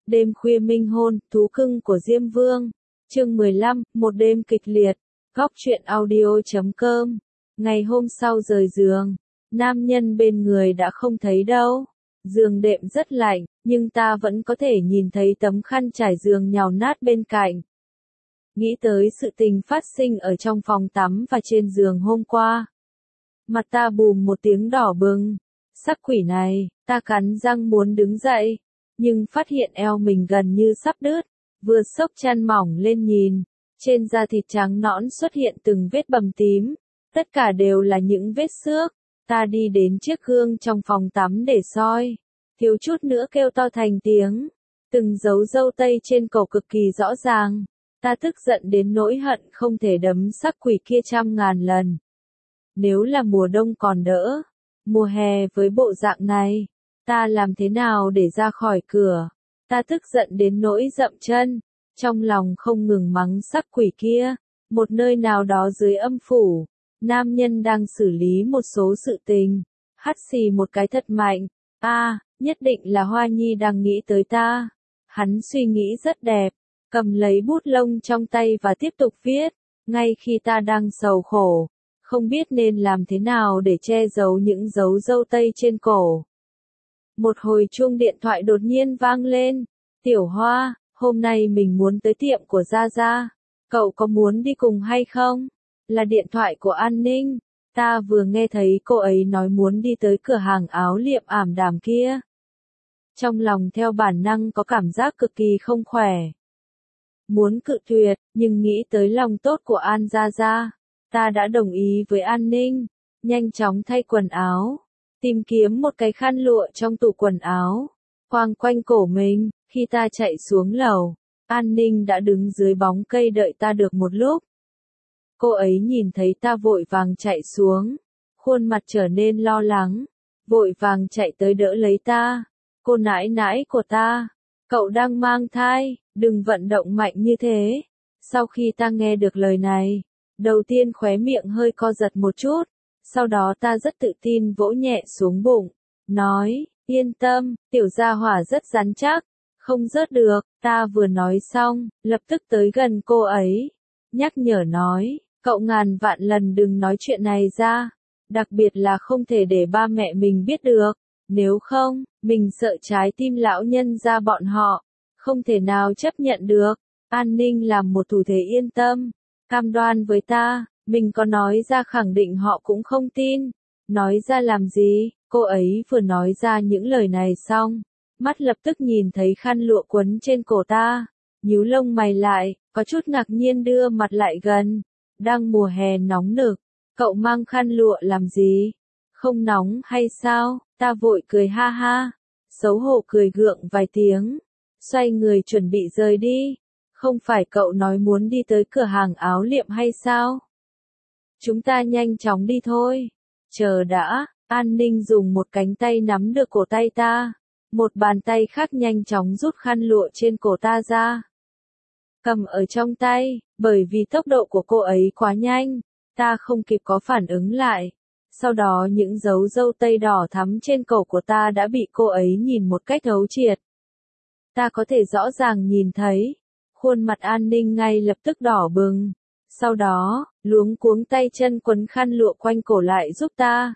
Đêm khuya minh hôn, thú cưng của Diêm Vương. Chương 15, một đêm kịch liệt. Góc truyện audio.com. Ngày hôm sau rời giường, nam nhân bên người đã không thấy đâu. Giường đệm rất lạnh, nhưng ta vẫn có thể nhìn thấy tấm khăn trải giường nhào nát bên cạnh. Nghĩ tới sự tình phát sinh ở trong phòng tắm và trên giường hôm qua. Mặt ta bùm một tiếng đỏ bừng. Sắc quỷ này, ta cắn răng muốn đứng dậy, nhưng phát hiện eo mình gần như sắp đứt. Vừa xốc chăn mỏng lên nhìn, trên da thịt trắng nõn xuất hiện từng vết bầm tím, tất cả đều là những vết xước. Ta đi đến chiếc gương trong phòng tắm để soi, thiếu chút nữa kêu to thành tiếng. Từng dấu râu tây trên cổ cực kỳ rõ ràng, ta tức giận đến nỗi hận không thể đấm sắc quỷ kia 100.000 lần. Nếu là mùa đông còn đỡ, mùa hè với bộ dạng này, ta làm thế nào để ra khỏi cửa? Ta tức giận đến nỗi dậm chân, trong lòng không ngừng mắng sắc quỷ kia. Một nơi nào đó dưới âm phủ, nam nhân đang xử lý một số sự tình, hắt xì một cái thật mạnh. Nhất định là Hoa Nhi đang nghĩ tới ta. Hắn suy nghĩ rất đẹp, cầm lấy bút lông trong tay và tiếp tục viết. Ngay khi ta đang sầu khổ, không biết nên làm thế nào để che giấu những dấu râu tây trên cổ. Một hồi chuông điện thoại đột nhiên vang lên. Tiểu Hoa, hôm nay mình muốn tới tiệm của Gia Gia. Cậu có muốn đi cùng hay không? Là điện thoại của An Ninh. Ta vừa nghe thấy cô ấy nói muốn đi tới cửa hàng áo liệm ảm đạm kia. Trong lòng theo bản năng có cảm giác cực kỳ không khỏe. Muốn cự tuyệt, nhưng nghĩ tới lòng tốt của An Gia Gia. Ta đã đồng ý với An Ninh. Nhanh chóng thay quần áo. Tìm kiếm một cái khăn lụa trong tủ quần áo. Quàng quanh cổ mình. Khi ta chạy xuống lầu, An Ninh đã đứng dưới bóng cây đợi ta được một lúc. Cô ấy nhìn thấy ta vội vàng chạy xuống, khuôn mặt trở nên lo lắng, vội vàng chạy tới đỡ lấy ta. Cô nãi nãi của ta, cậu đang mang thai, đừng vận động mạnh như thế. Sau khi ta nghe được lời này, đầu tiên khóe miệng hơi co giật một chút, sau đó ta rất tự tin vỗ nhẹ xuống bụng, nói, yên tâm, tiểu gia hỏa rất rắn chắc. Không rớt được. Ta vừa nói xong, lập tức tới gần cô ấy, nhắc nhở nói, cậu ngàn vạn lần đừng nói chuyện này ra, đặc biệt là không thể để ba mẹ mình biết được, nếu không, mình sợ trái tim lão nhân ra bọn họ, không thể nào chấp nhận được. An Ninh làm một thủ thế yên tâm, cam đoan với ta, mình có nói ra khẳng định họ cũng không tin. Nói ra làm gì? Cô ấy vừa nói ra những lời này xong, mắt lập tức nhìn thấy khăn lụa quấn trên cổ ta, nhíu lông mày lại, có chút ngạc nhiên đưa mặt lại gần. Đang mùa hè nóng nực, cậu mang khăn lụa làm gì? Không nóng hay sao? Ta vội cười ha ha, xấu hổ cười gượng vài tiếng, xoay người chuẩn bị rời đi. Không phải cậu nói muốn đi tới cửa hàng áo liệm hay sao? Chúng ta nhanh chóng đi thôi. Chờ đã, An Ninh dùng một cánh tay nắm được cổ tay ta. Một bàn tay khác nhanh chóng rút khăn lụa trên cổ ta ra. Cầm ở trong tay, bởi vì tốc độ của cô ấy quá nhanh, ta không kịp có phản ứng lại. Sau đó những dấu râu tây đỏ thắm trên cổ của ta đã bị cô ấy nhìn một cách thấu triệt. Ta có thể rõ ràng nhìn thấy, khuôn mặt An Ninh ngay lập tức đỏ bừng. Sau đó, luống cuống tay chân quấn khăn lụa quanh cổ lại giúp ta.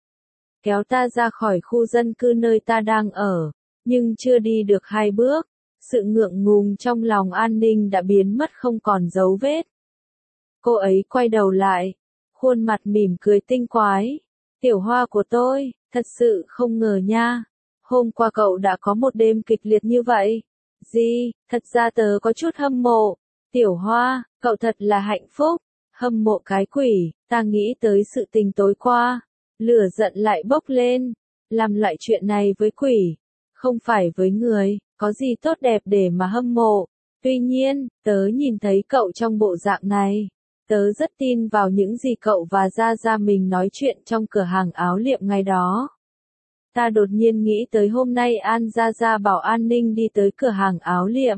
Kéo ta ra khỏi khu dân cư nơi ta đang ở, nhưng chưa đi được 2 bước, sự ngượng ngùng trong lòng An Ninh đã biến mất không còn dấu vết. Cô ấy quay đầu lại, khuôn mặt mỉm cười tinh quái. Tiểu Hoa của tôi, thật sự không ngờ nha, hôm qua cậu đã có một đêm kịch liệt như vậy. Gì, thật ra tớ có chút hâm mộ. Tiểu Hoa, cậu thật là hạnh phúc. Hâm mộ cái quỷ, ta nghĩ tới sự tình tối qua. Lửa giận lại bốc lên, làm loại chuyện này với quỷ, không phải với người, có gì tốt đẹp để mà hâm mộ. Tuy nhiên, tớ nhìn thấy cậu trong bộ dạng này, tớ rất tin vào những gì cậu và Gia Gia mình nói chuyện trong cửa hàng áo liệm ngày đó. Ta đột nhiên nghĩ tới hôm nay An Gia Gia bảo An Ninh đi tới cửa hàng áo liệm.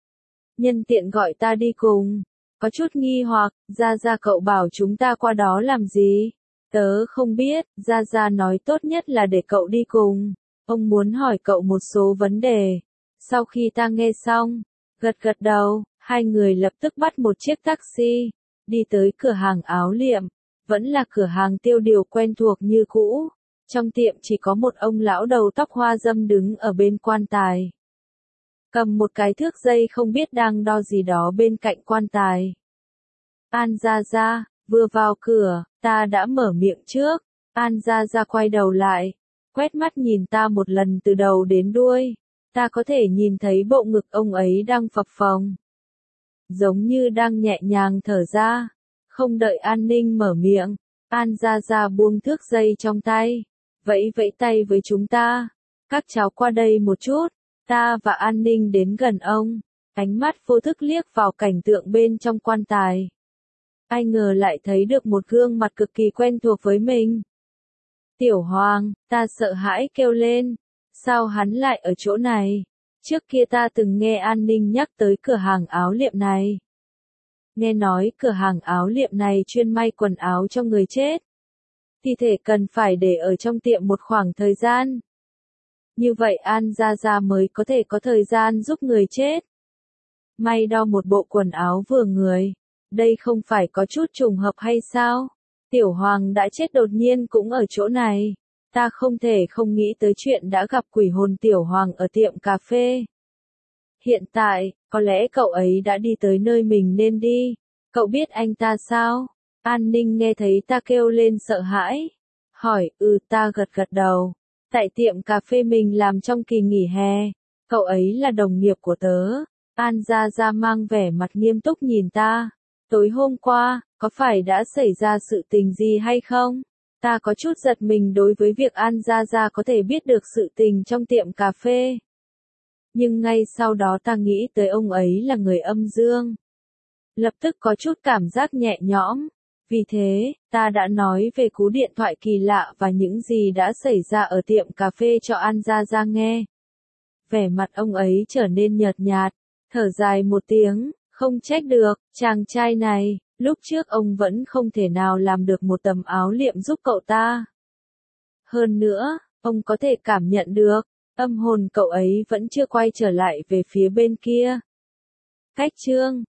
Nhân tiện gọi ta đi cùng, có chút nghi hoặc, Gia Gia cậu bảo chúng ta qua đó làm gì? Tớ không biết, Gia Gia nói tốt nhất là để cậu đi cùng. Ông muốn hỏi cậu một số vấn đề. Sau khi ta nghe xong, gật gật đầu, hai người lập tức bắt một chiếc taxi, đi tới cửa hàng áo liệm, vẫn là cửa hàng tiêu điều quen thuộc như cũ. Trong tiệm chỉ có một ông lão đầu tóc hoa râm đứng ở bên quan tài. Cầm một cái thước dây không biết đang đo gì đó bên cạnh quan tài. An Gia Gia, vừa vào cửa, ta đã mở miệng trước. An Gia Gia quay đầu lại, quét mắt nhìn ta một lần từ đầu đến đuôi. Ta có thể nhìn thấy bộ ngực ông ấy đang phập phồng. Giống như đang nhẹ nhàng thở ra. Không đợi An Ninh mở miệng, An Gia Gia buông thước dây trong tay. Vẫy vẫy tay với chúng ta. Các cháu qua đây một chút. Ta và An Ninh đến gần ông. Ánh mắt vô thức liếc vào cảnh tượng bên trong quan tài. Ai ngờ lại thấy được một gương mặt cực kỳ quen thuộc với mình. Tiểu Hoàng, ta sợ hãi kêu lên. Sao hắn lại ở chỗ này? Trước kia ta từng nghe An Ninh nhắc tới cửa hàng áo liệm này. Nghe nói cửa hàng áo liệm này chuyên may quần áo cho người chết. Thi thể cần phải để ở trong tiệm một khoảng thời gian. Như vậy An Gia Gia mới có thể có thời gian giúp người chết. May đo một bộ quần áo vừa người. Đây không phải có chút trùng hợp hay sao? Tiểu Hoàng đã chết đột nhiên cũng ở chỗ này. Ta không thể không nghĩ tới chuyện đã gặp quỷ hồn Tiểu Hoàng ở tiệm cà phê. Hiện tại, có lẽ cậu ấy đã đi tới nơi mình nên đi. Cậu biết anh ta sao? An Ninh nghe thấy ta kêu lên sợ hãi. Hỏi, ta gật gật đầu. Tại tiệm cà phê mình làm trong kỳ nghỉ hè. Cậu ấy là đồng nghiệp của tớ. An Gia Gia mang vẻ mặt nghiêm túc nhìn ta. Tối hôm qua, có phải đã xảy ra sự tình gì hay không? Ta có chút giật mình đối với việc An Gia Gia có thể biết được sự tình trong tiệm cà phê. Nhưng ngay sau đó ta nghĩ tới ông ấy là người âm dương. Lập tức có chút cảm giác nhẹ nhõm. Vì thế, ta đã nói về cú điện thoại kỳ lạ và những gì đã xảy ra ở tiệm cà phê cho An Gia Gia nghe. Vẻ mặt ông ấy trở nên nhợt nhạt, thở dài một tiếng, không trách được, chàng trai này, lúc trước ông vẫn không thể nào làm được một tấm áo liệm giúp cậu ta. Hơn nữa, ông có thể cảm nhận được, âm hồn cậu ấy vẫn chưa quay trở lại về phía bên kia. Cách chương